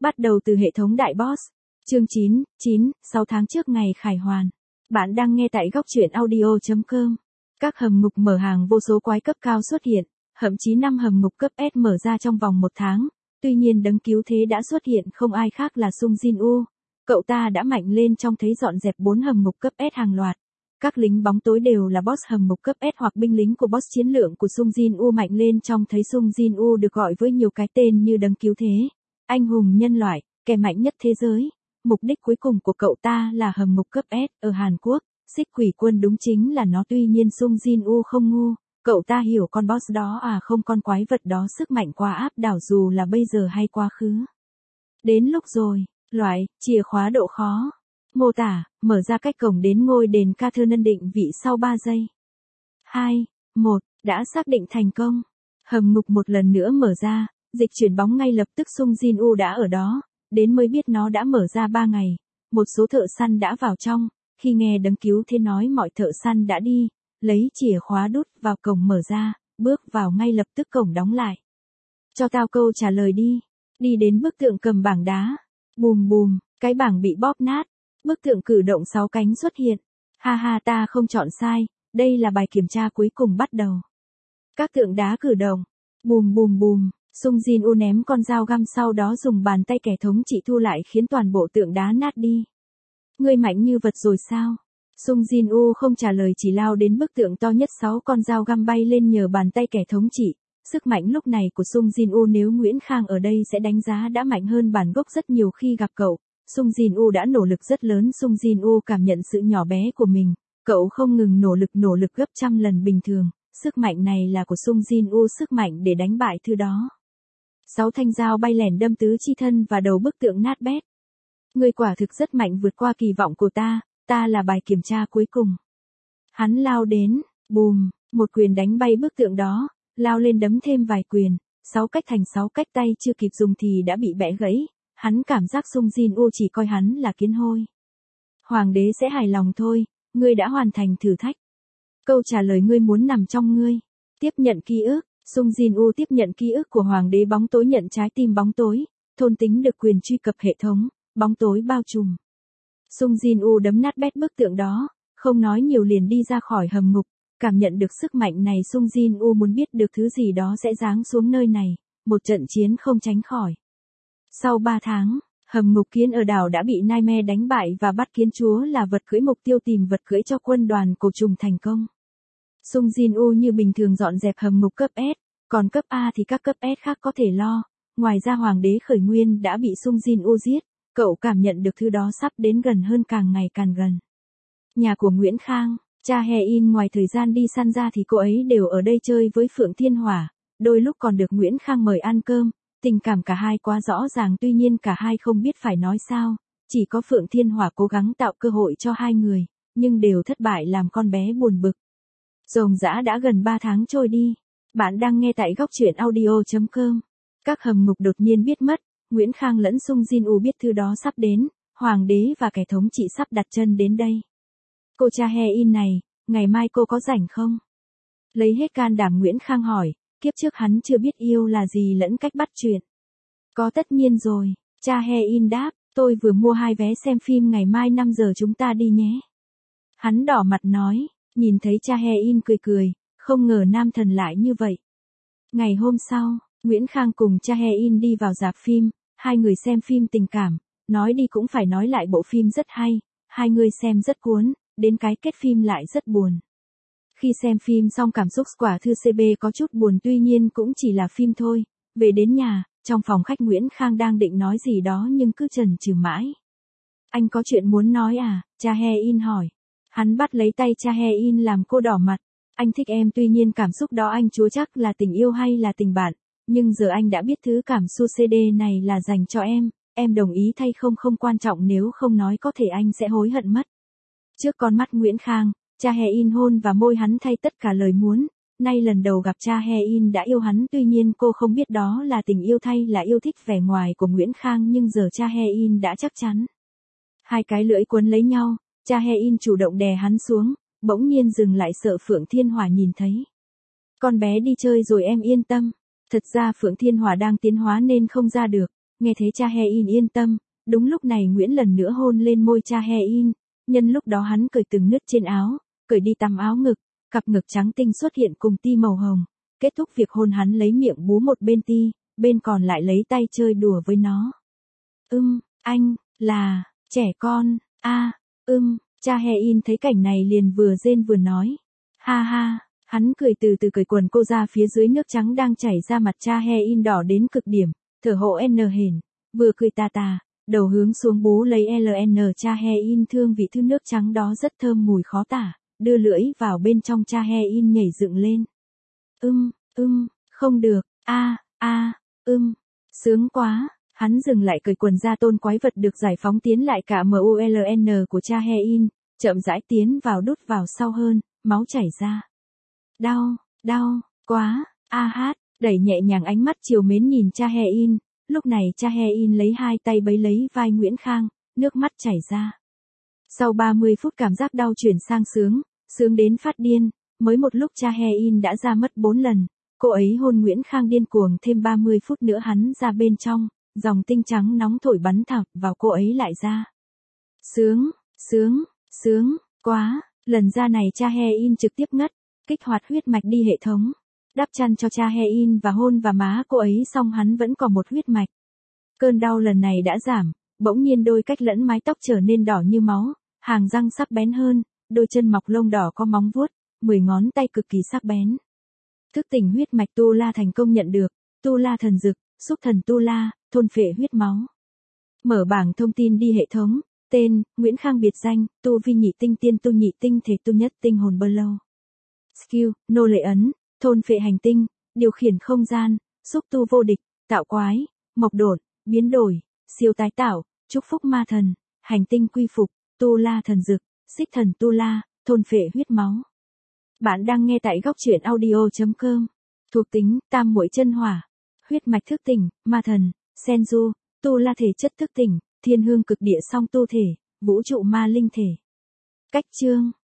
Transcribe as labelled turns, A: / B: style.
A: Bắt đầu từ hệ thống đại boss. Chương 9, 6 tháng trước ngày khải hoàn. Bạn đang nghe tại góc truyện audio.com. Các hầm ngục mở hàng vô số quái cấp cao xuất hiện, thậm chí 5 hầm ngục cấp S mở ra trong vòng 1 tháng. Tuy nhiên đấng cứu thế đã xuất hiện, không ai khác là Sung Jin Woo. Cậu ta đã mạnh lên trong thấy dọn dẹp 4 hầm ngục cấp S hàng loạt. Các lính bóng tối đều là boss hầm ngục cấp S hoặc binh lính của boss chiến lượng của Sung Jin Woo mạnh lên trong thấy Sung Jin Woo được gọi với nhiều cái tên như đấng cứu thế, anh hùng nhân loại, kẻ mạnh nhất thế giới. Mục đích cuối cùng của cậu ta là hầm ngục cấp S ở Hàn Quốc, xích quỷ quân đúng chính là nó. Tuy nhiên Sung Jin Woo không ngu, cậu ta hiểu con boss đó không con quái vật đó sức mạnh quá áp đảo dù là bây giờ hay quá khứ. Đến lúc rồi, loại, chìa khóa độ khó. Mô tả, mở ra cách cổng đến ngôi đền Catherine định vị sau 3 giây. 2, 1, đã xác định thành công. Hầm ngục một lần nữa mở ra, dịch chuyển bóng ngay lập tức Sung Jin Woo đã ở đó, đến mới biết nó đã mở ra 3 ngày. Một số thợ săn đã vào trong, khi nghe đấng cứu thế nói mọi thợ săn đã đi, lấy chìa khóa đút vào cổng mở ra, bước vào ngay lập tức cổng đóng lại. Cho tao câu trả lời đi. Đi đến bức tượng cầm bảng đá. Bùm bùm, cái bảng bị bóp nát. Bức tượng cử động 6 cánh xuất hiện. Ha ha, ta không chọn sai, đây là bài kiểm tra cuối cùng bắt đầu. Các tượng đá cử động. Bùm bùm bùm, Sung Jin Woo ném con dao găm sau đó dùng bàn tay kẻ thống trị thu lại khiến toàn bộ tượng đá nát đi. Ngươi mạnh như vật rồi sao? Sung Jin Woo không trả lời chỉ lao đến bức tượng to nhất 6 con dao găm bay lên nhờ bàn tay kẻ thống trị. Sức mạnh lúc này của Sung Jin Woo nếu Nguyễn Khang ở đây sẽ đánh giá đã mạnh hơn bản gốc rất nhiều khi gặp cậu. Sung Jin Woo đã nỗ lực rất lớn. Sung Jin Woo cảm nhận sự nhỏ bé của mình. Cậu không ngừng nỗ lực gấp trăm lần bình thường. Sức mạnh này là của Sung Jin Woo, sức mạnh để đánh bại thứ đó. 6 thanh dao bay lẻn đâm tứ chi thân và đầu bức tượng nát bét. Ngươi quả thực rất mạnh vượt qua kỳ vọng của ta là bài kiểm tra cuối cùng. Hắn lao đến, bùm, một quyền đánh bay bức tượng đó, lao lên đấm thêm vài quyền, 6 cách thành 6 cách tay chưa kịp dùng thì đã bị bẻ gãy. Hắn cảm giác Sung Jin Woo chỉ coi hắn là kiến hôi. Hoàng đế sẽ hài lòng thôi, ngươi đã hoàn thành thử thách. Câu trả lời ngươi muốn nằm trong ngươi. Tiếp nhận ký ức. Sung Jin Woo tiếp nhận ký ức của hoàng đế bóng tối, nhận trái tim bóng tối, thôn tính được quyền truy cập hệ thống, bóng tối bao trùm. Sung Jin Woo đấm nát bét bức tượng đó, không nói nhiều liền đi ra khỏi hầm ngục, cảm nhận được sức mạnh này Sung Jin Woo muốn biết được thứ gì đó sẽ giáng xuống nơi này, một trận chiến không tránh khỏi. Sau 3 tháng, hầm ngục kiến ở đảo đã bị Nightmare đánh bại và bắt kiến chúa là vật cưỡi mục tiêu tìm vật cưỡi cho quân đoàn cổ trùng thành công. Sung Jin Woo như bình thường dọn dẹp hầm ngục cấp S, còn cấp A thì các cấp S khác có thể lo. Ngoài ra hoàng đế khởi nguyên đã bị Sung Jin Woo giết, cậu cảm nhận được thứ đó sắp đến gần hơn, càng ngày càng gần. Nhà của Nguyễn Khang, cha Hae-in ngoài thời gian đi săn ra thì cô ấy đều ở đây chơi với Phượng Thiên Hỏa, đôi lúc còn được Nguyễn Khang mời ăn cơm. Tình cảm cả hai quá rõ ràng, tuy nhiên cả hai không biết phải nói sao, chỉ có Phượng Thiên Hỏa cố gắng tạo cơ hội cho hai người, nhưng đều thất bại làm con bé buồn bực. Ròng rã đã gần 3 tháng trôi đi. Bạn đang nghe tại góc truyện audio.com. Các hầm ngục đột nhiên biết mất, Nguyễn Khang lẫn Sung Jin Woo biết thứ đó sắp đến, hoàng đế và kẻ thống trị sắp đặt chân đến đây. Cô cha Hae-in này, ngày mai cô có rảnh không? Lấy hết can đảm Nguyễn Khang hỏi, kiếp trước hắn chưa biết yêu là gì lẫn cách bắt chuyện. Có tất nhiên rồi, cha Hae-in đáp, tôi vừa mua 2 vé xem phim ngày mai 5 giờ chúng ta đi nhé. Hắn đỏ mặt nói. Nhìn thấy cha Hae-in cười, không ngờ nam thần lại như vậy. Ngày hôm sau, Nguyễn Khang cùng cha Hae-in đi vào rạp phim, hai người xem phim tình cảm, nói đi cũng phải nói lại bộ phim rất hay, hai người xem rất cuốn, đến cái kết phim lại rất buồn. Khi xem phim xong cảm xúc quả thư CB có chút buồn, tuy nhiên cũng chỉ là phim thôi. Về đến nhà, trong phòng khách Nguyễn Khang đang định nói gì đó nhưng cứ chần chừ mãi. Anh có chuyện muốn nói à? Cha Hae-in hỏi. Hắn bắt lấy tay cha Hae-in làm cô đỏ mặt. Anh thích em, tuy nhiên cảm xúc đó anh chúa chắc là tình yêu hay là tình bạn. Nhưng giờ anh đã biết thứ cảm xúc CD này là dành cho em đồng ý thay không quan trọng, nếu không nói có thể anh sẽ hối hận mất. Trước con mắt Nguyễn Khang, cha Hae-in hôn vào môi hắn thay tất cả lời muốn. Nay lần đầu gặp cha Hae-in đã yêu hắn, tuy nhiên cô không biết đó là tình yêu thay là yêu thích vẻ ngoài của Nguyễn Khang, nhưng giờ cha Hae-in đã chắc chắn. Hai cái lưỡi quấn lấy nhau. Cha Hae-in chủ động đè hắn xuống, bỗng nhiên dừng lại sợ Phượng Thiên Hỏa nhìn thấy. Con bé đi chơi rồi em yên tâm. Thật ra Phượng Thiên Hỏa đang tiến hóa nên không ra được, nghe thấy Cha Hae-in yên tâm, đúng lúc này Nguyễn lần nữa hôn lên môi Cha Hae-in, nhân lúc đó hắn cởi từng nứt trên áo, cởi đi tăm áo ngực, cặp ngực trắng tinh xuất hiện cùng ti màu hồng, kết thúc việc hôn hắn lấy miệng bú một bên ti, bên còn lại lấy tay chơi đùa với nó. Anh, là, trẻ con, Cha Hae-in thấy cảnh này liền vừa rên vừa nói. Ha ha, hắn cười từ từ cởi quần cô ra phía dưới nước trắng đang chảy ra mặt Cha Hae-in đỏ đến cực điểm, thở hổn hển, vừa cười tà tà, đầu hướng xuống bú lấy LN Cha Hae-in thương vị thứ nước trắng đó rất thơm mùi khó tả, đưa lưỡi vào bên trong Cha Hae-in nhảy dựng lên. Không được, sướng quá. Hắn dừng lại cởi quần ra tôn quái vật được giải phóng tiến lại cả MULN của Cha Hae-in, chậm rãi tiến vào đút vào sau hơn, máu chảy ra. Đau, quá, đẩy nhẹ nhàng ánh mắt chiều mến nhìn Cha Hae-in, lúc này Cha Hae-in lấy hai tay bấy lấy vai Nguyễn Khang, nước mắt chảy ra. Sau 30 phút cảm giác đau chuyển sang sướng đến phát điên, mới một lúc Cha Hae-in đã ra mất 4 lần, cô ấy hôn Nguyễn Khang điên cuồng thêm 30 phút nữa hắn ra bên trong. Dòng tinh trắng nóng thổi bắn thẳng vào cô ấy lại ra. Sướng quá, lần ra này Cha Hae-in trực tiếp ngất, kích hoạt huyết mạch đi hệ thống. Đắp chăn cho Cha Hae-in và hôn vào má cô ấy xong hắn vẫn còn một huyết mạch. Cơn đau lần này đã giảm, bỗng nhiên đôi cách lẫn mái tóc trở nên đỏ như máu, hàng răng sắc bén hơn, đôi chân mọc lông đỏ có móng vuốt, 10 ngón tay cực kỳ sắc bén. Thức tỉnh huyết mạch Tu La thành công nhận được, Tu La thần dực, xúc thần Tu La, thôn phệ huyết máu. Mở bảng thông tin đi hệ thống, tên, Nguyễn Khang biệt danh, tu vi nhị tinh tiên tu nhị tinh thể tu nhất tinh hồn bơ lâu. Skill, nô lệ ấn, thôn phệ hành tinh, điều khiển không gian, xúc tu vô địch, tạo quái, mộc độn, biến đổi, siêu tái tạo, chúc phúc ma thần, hành tinh quy phục, Tu La thần dực, xích thần Tu La, thôn phệ huyết máu. Bạn đang nghe tại góc truyện audio.com. Thuộc tính, tam muội chân hỏa. Huyết mạch thức tỉnh, ma thần, Senju, Tu La thể chất thức tỉnh, thiên hương cực địa song tu thể, vũ trụ ma linh thể. Cách chương.